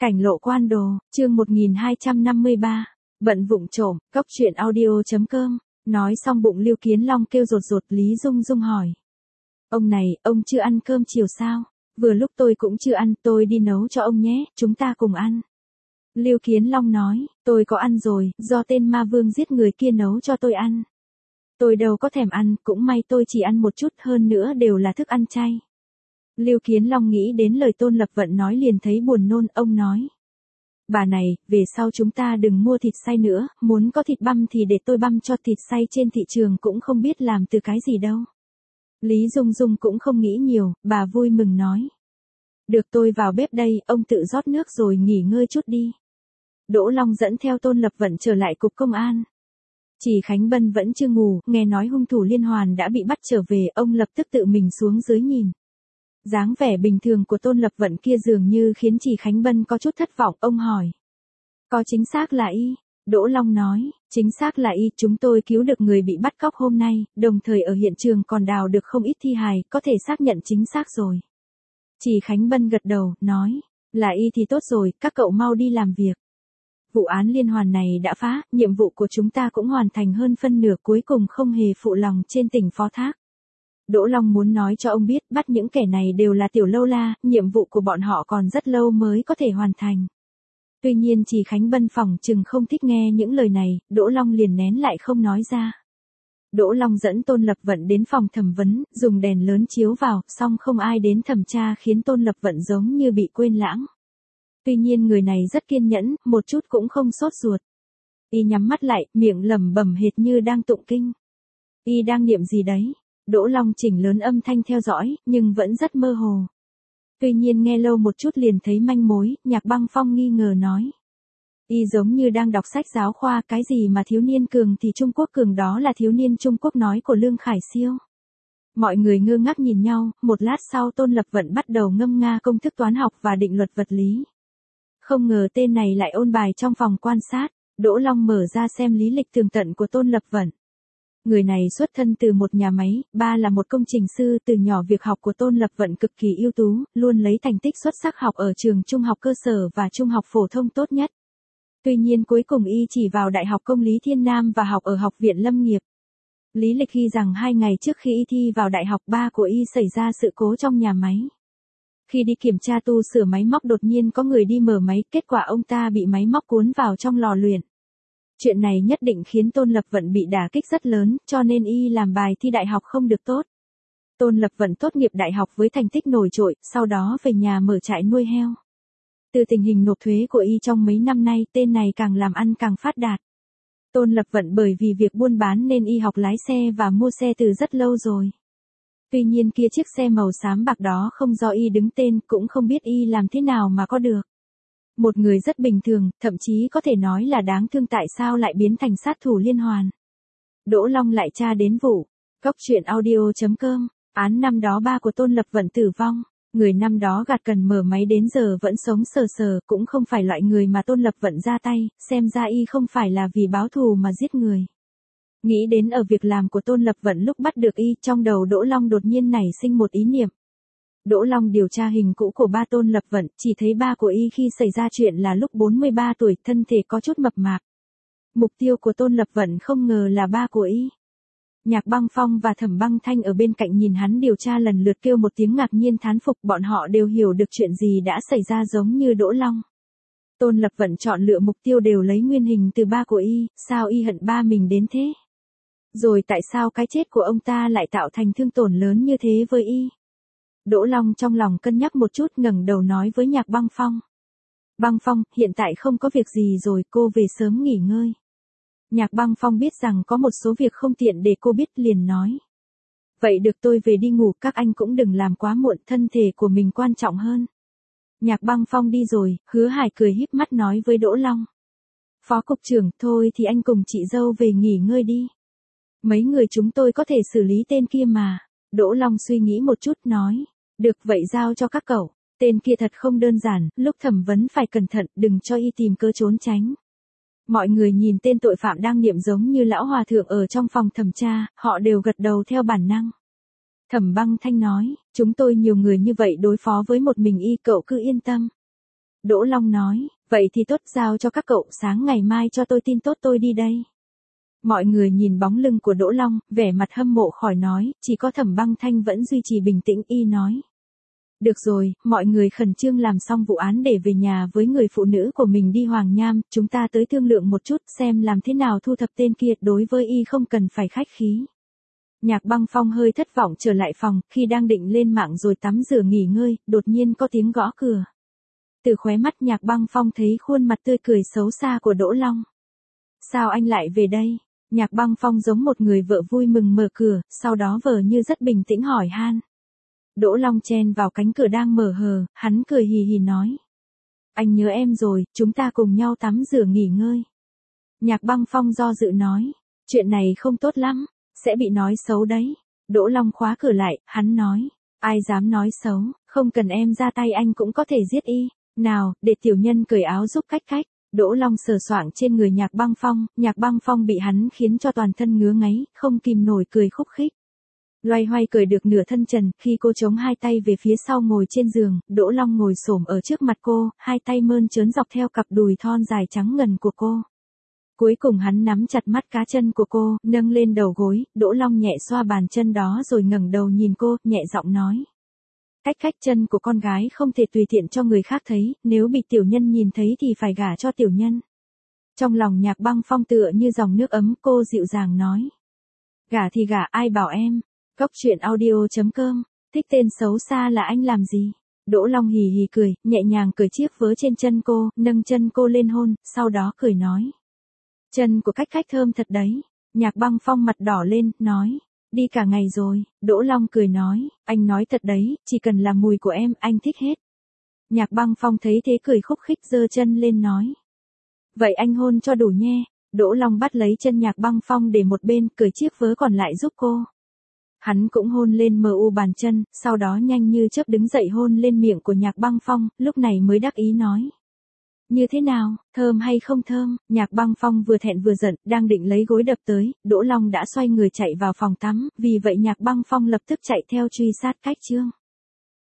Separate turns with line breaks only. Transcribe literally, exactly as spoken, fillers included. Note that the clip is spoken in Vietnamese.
Cảnh lộ quan đồ, chương một nghìn hai trăm năm mươi ba. Bận vụng trộm, cốc truyện audio.com. Nói xong bụng Lưu Kiến Long kêu rột rột. Lý Dung Dung hỏi. Ông này, ông chưa ăn cơm chiều sao? Vừa lúc tôi cũng chưa ăn, tôi đi nấu cho ông nhé, chúng ta cùng ăn. Lưu Kiến Long nói, tôi có ăn rồi, do tên ma vương giết người kia nấu cho tôi ăn. Tôi đâu có thèm ăn, cũng may tôi chỉ ăn một chút, hơn nữa đều là thức ăn chay. Lưu Kiến Long nghĩ đến lời Tôn Lập Vận nói liền thấy buồn nôn, ông nói. Bà này, về sau chúng ta đừng mua thịt xay nữa, muốn có thịt băm thì để tôi băm cho, thịt xay trên thị trường cũng không biết làm từ cái gì đâu. Lý Dung Dung cũng không nghĩ nhiều, bà vui mừng nói. Được, tôi vào bếp đây, ông tự rót nước rồi nghỉ ngơi chút đi. Đỗ Long dẫn theo Tôn Lập Vận trở lại cục công an. Chỉ Khánh Bân vẫn chưa ngủ, nghe nói hung thủ liên hoàn đã bị bắt trở về, ông lập tức tự mình xuống dưới nhìn. Dáng vẻ bình thường của Tôn Lập Vận kia dường như khiến Chỉ Khánh Bân có chút thất vọng, ông hỏi. Có chính xác là y? Đỗ Long nói, chính xác là y, chúng tôi cứu được người bị bắt cóc hôm nay, đồng thời ở hiện trường còn đào được không ít thi hài, có thể xác nhận chính xác rồi. Chỉ Khánh Bân gật đầu, nói, là y thì tốt rồi, các cậu mau đi làm việc. Vụ án liên hoàn này đã phá, nhiệm vụ của chúng ta cũng hoàn thành hơn phân nửa, cuối cùng không hề phụ lòng trên tỉnh phó thác. Đỗ Long muốn nói cho ông biết, bắt những kẻ này đều là tiểu lâu la, nhiệm vụ của bọn họ còn rất lâu mới có thể hoàn thành. Tuy nhiên Chỉ Khánh Bân phỏng chừng không thích nghe những lời này, Đỗ Long liền nén lại không nói ra. Đỗ Long dẫn Tôn Lập Vận đến phòng thẩm vấn, dùng đèn lớn chiếu vào, song không ai đến thẩm tra khiến Tôn Lập Vận giống như bị quên lãng. Tuy nhiên người này rất kiên nhẫn, một chút cũng không sốt ruột. Y nhắm mắt lại, miệng lẩm bẩm hệt như đang tụng kinh. Y đang niệm gì đấy? Đỗ Long chỉnh lớn âm thanh theo dõi, nhưng vẫn rất mơ hồ. Tuy nhiên nghe lâu một chút liền thấy manh mối, Nhạc Băng Phong nghi ngờ nói. Y giống như đang đọc sách giáo khoa, cái gì mà thiếu niên cường thì Trung Quốc cường, đó là thiếu niên Trung Quốc nói của Lương Khải Siêu. Mọi người ngơ ngác nhìn nhau, một lát sau Tôn Lập Vận bắt đầu ngâm nga công thức toán học và định luật vật lý. Không ngờ tên này lại ôn bài trong phòng quan sát, Đỗ Long mở ra xem lý lịch tường tận của Tôn Lập Vận. Người này xuất thân từ một nhà máy, ba là một công trình sư, từ nhỏ việc học của Tôn Lập Vận cực kỳ ưu tú, luôn lấy thành tích xuất sắc học ở trường trung học cơ sở và trung học phổ thông tốt nhất. Tuy nhiên cuối cùng y chỉ vào Đại học Công lý Thiên Nam và học ở Học viện Lâm nghiệp. Lý lịch ghi rằng hai ngày trước khi y thi vào đại học, ba của y xảy ra sự cố trong nhà máy. Khi đi kiểm tra tu sửa máy móc đột nhiên có người đi mở máy, kết quả ông ta bị máy móc cuốn vào trong lò luyện. Chuyện này nhất định khiến Tôn Lập Vận bị đả kích rất lớn, cho nên y làm bài thi đại học không được tốt. Tôn Lập Vận tốt nghiệp đại học với thành tích nổi trội, sau đó về nhà mở trại nuôi heo. Từ tình hình nộp thuế của y trong mấy năm nay, tên này càng làm ăn càng phát đạt. Tôn Lập Vận bởi vì việc buôn bán nên y học lái xe và mua xe từ rất lâu rồi. Tuy nhiên kia chiếc xe màu xám bạc đó không do y đứng tên, cũng không biết y làm thế nào mà có được. Một người rất bình thường, thậm chí có thể nói là đáng thương, tại sao lại biến thành sát thủ liên hoàn. Đỗ Long lại tra đến vụ. Cốc truyện audio.com. Án năm đó ba của Tôn Lập Vận tử vong. Người năm đó gạt cần mở máy đến giờ vẫn sống sờ sờ, cũng không phải loại người mà Tôn Lập Vận ra tay, xem ra y không phải là vì báo thù mà giết người. Nghĩ đến ở việc làm của Tôn Lập Vận lúc bắt được y, trong đầu Đỗ Long đột nhiên nảy sinh một ý niệm. Đỗ Long điều tra hình cũ của ba Tôn Lập Vận, chỉ thấy ba của y khi xảy ra chuyện là lúc bốn mươi ba tuổi, thân thể có chút mập mạp. Mục tiêu của Tôn Lập Vận không ngờ là ba của y. Nhạc Băng Phong và Thẩm Băng Thanh ở bên cạnh nhìn hắn điều tra lần lượt kêu một tiếng ngạc nhiên thán phục, bọn họ đều hiểu được chuyện gì đã xảy ra giống như Đỗ Long. Tôn Lập Vận chọn lựa mục tiêu đều lấy nguyên hình từ ba của y, sao y hận ba mình đến thế? Rồi tại sao cái chết của ông ta lại tạo thành thương tổn lớn như thế với y? Đỗ Long trong lòng cân nhắc một chút, ngẩng đầu nói với Nhạc Băng Phong. Băng Phong, hiện tại không có việc gì rồi, cô về sớm nghỉ ngơi. Nhạc Băng Phong biết rằng có một số việc không tiện để cô biết, liền nói. Vậy được, tôi về đi ngủ, các anh cũng đừng làm quá muộn, thân thể của mình quan trọng hơn. Nhạc Băng Phong đi rồi, Hứa Hải cười híp mắt nói với Đỗ Long. Phó cục trưởng, thôi thì anh cùng chị dâu về nghỉ ngơi đi. Mấy người chúng tôi có thể xử lý tên kia mà. Đỗ Long suy nghĩ một chút nói. Được, vậy giao cho các cậu. Tên kia thật không đơn giản, lúc thẩm vấn phải cẩn thận, đừng cho y tìm cớ trốn tránh. Mọi người nhìn tên tội phạm đang niệm giống như lão hòa thượng ở trong phòng thẩm tra, họ đều gật đầu theo bản năng. Thẩm Băng Thanh nói, chúng tôi nhiều người như vậy đối phó với một mình y, cậu cứ yên tâm. Đỗ Long nói, vậy thì tốt, giao cho các cậu, sáng ngày mai cho tôi tin tốt tôi đi đây. Mọi người nhìn bóng lưng của Đỗ Long, vẻ mặt hâm mộ khỏi nói, chỉ có Thẩm Băng Thanh vẫn duy trì bình tĩnh, y nói. Được rồi, mọi người khẩn trương làm xong vụ án để về nhà với người phụ nữ của mình đi Hoàng Nham, chúng ta tới thương lượng một chút xem làm thế nào thu thập tên kia, đối với y không cần phải khách khí. Nhạc Băng Phong hơi thất vọng trở lại phòng, khi đang định lên mạng rồi tắm rửa nghỉ ngơi, đột nhiên có tiếng gõ cửa. Từ khóe mắt Nhạc Băng Phong thấy khuôn mặt tươi cười xấu xa của Đỗ Long. Sao anh lại về đây? Nhạc Băng Phong giống một người vợ vui mừng mở cửa, sau đó vờ như rất bình tĩnh hỏi han. Đỗ Long chen vào cánh cửa đang mở hờ, hắn cười hì hì nói. Anh nhớ em rồi, chúng ta cùng nhau tắm rửa nghỉ ngơi. Nhạc Băng Phong do dự nói. Chuyện này không tốt lắm, sẽ bị nói xấu đấy. Đỗ Long khóa cửa lại, hắn nói. Ai dám nói xấu, không cần em ra tay anh cũng có thể giết y. Nào, để tiểu nhân cởi áo giúp cách cách. Đỗ Long sờ soạng trên người Nhạc Băng Phong, Nhạc Băng Phong bị hắn khiến cho toàn thân ngứa ngáy, không kìm nổi cười khúc khích. Loay hoay cởi được nửa thân trần, khi cô chống hai tay về phía sau ngồi trên giường, Đỗ Long ngồi xổm ở trước mặt cô, hai tay mơn trớn dọc theo cặp đùi thon dài trắng ngần của cô. Cuối cùng hắn nắm chặt mắt cá chân của cô, nâng lên đầu gối, Đỗ Long nhẹ xoa bàn chân đó rồi ngẩng đầu nhìn cô, nhẹ giọng nói. Cách cách, chân của con gái không thể tùy tiện cho người khác thấy, nếu bị tiểu nhân nhìn thấy thì phải gả cho tiểu nhân. Trong lòng Nhạc Băng Phong tựa như dòng nước ấm, cô dịu dàng nói. Gả thì gả, ai bảo em. Cốc truyện audio chấm com, thích tên xấu xa là anh làm gì? Đỗ Long hì hì cười, nhẹ nhàng cởi chiếc vớ trên chân cô, nâng chân cô lên hôn, sau đó cười nói. Chân của cách cách thơm thật đấy. Nhạc Băng Phong mặt đỏ lên, nói. Đi cả ngày rồi. Đỗ Long cười nói, anh nói thật đấy, chỉ cần là mùi của em, anh thích hết. Nhạc Băng Phong thấy thế cười khúc khích giơ chân lên nói. Vậy anh hôn cho đủ nhé. Đỗ Long bắt lấy chân Nhạc Băng Phong để một bên, cởi chiếc vớ còn lại giúp cô. Hắn cũng hôn lên mờ u bàn chân, sau đó nhanh như chớp đứng dậy hôn lên miệng của Nhạc Băng Phong, lúc này mới đắc ý nói. Như thế nào, thơm hay không thơm? Nhạc Băng Phong vừa thẹn vừa giận, đang định lấy gối đập tới, Đỗ Long đã xoay người chạy vào phòng tắm, vì vậy Nhạc Băng Phong lập tức chạy theo truy sát cách chương.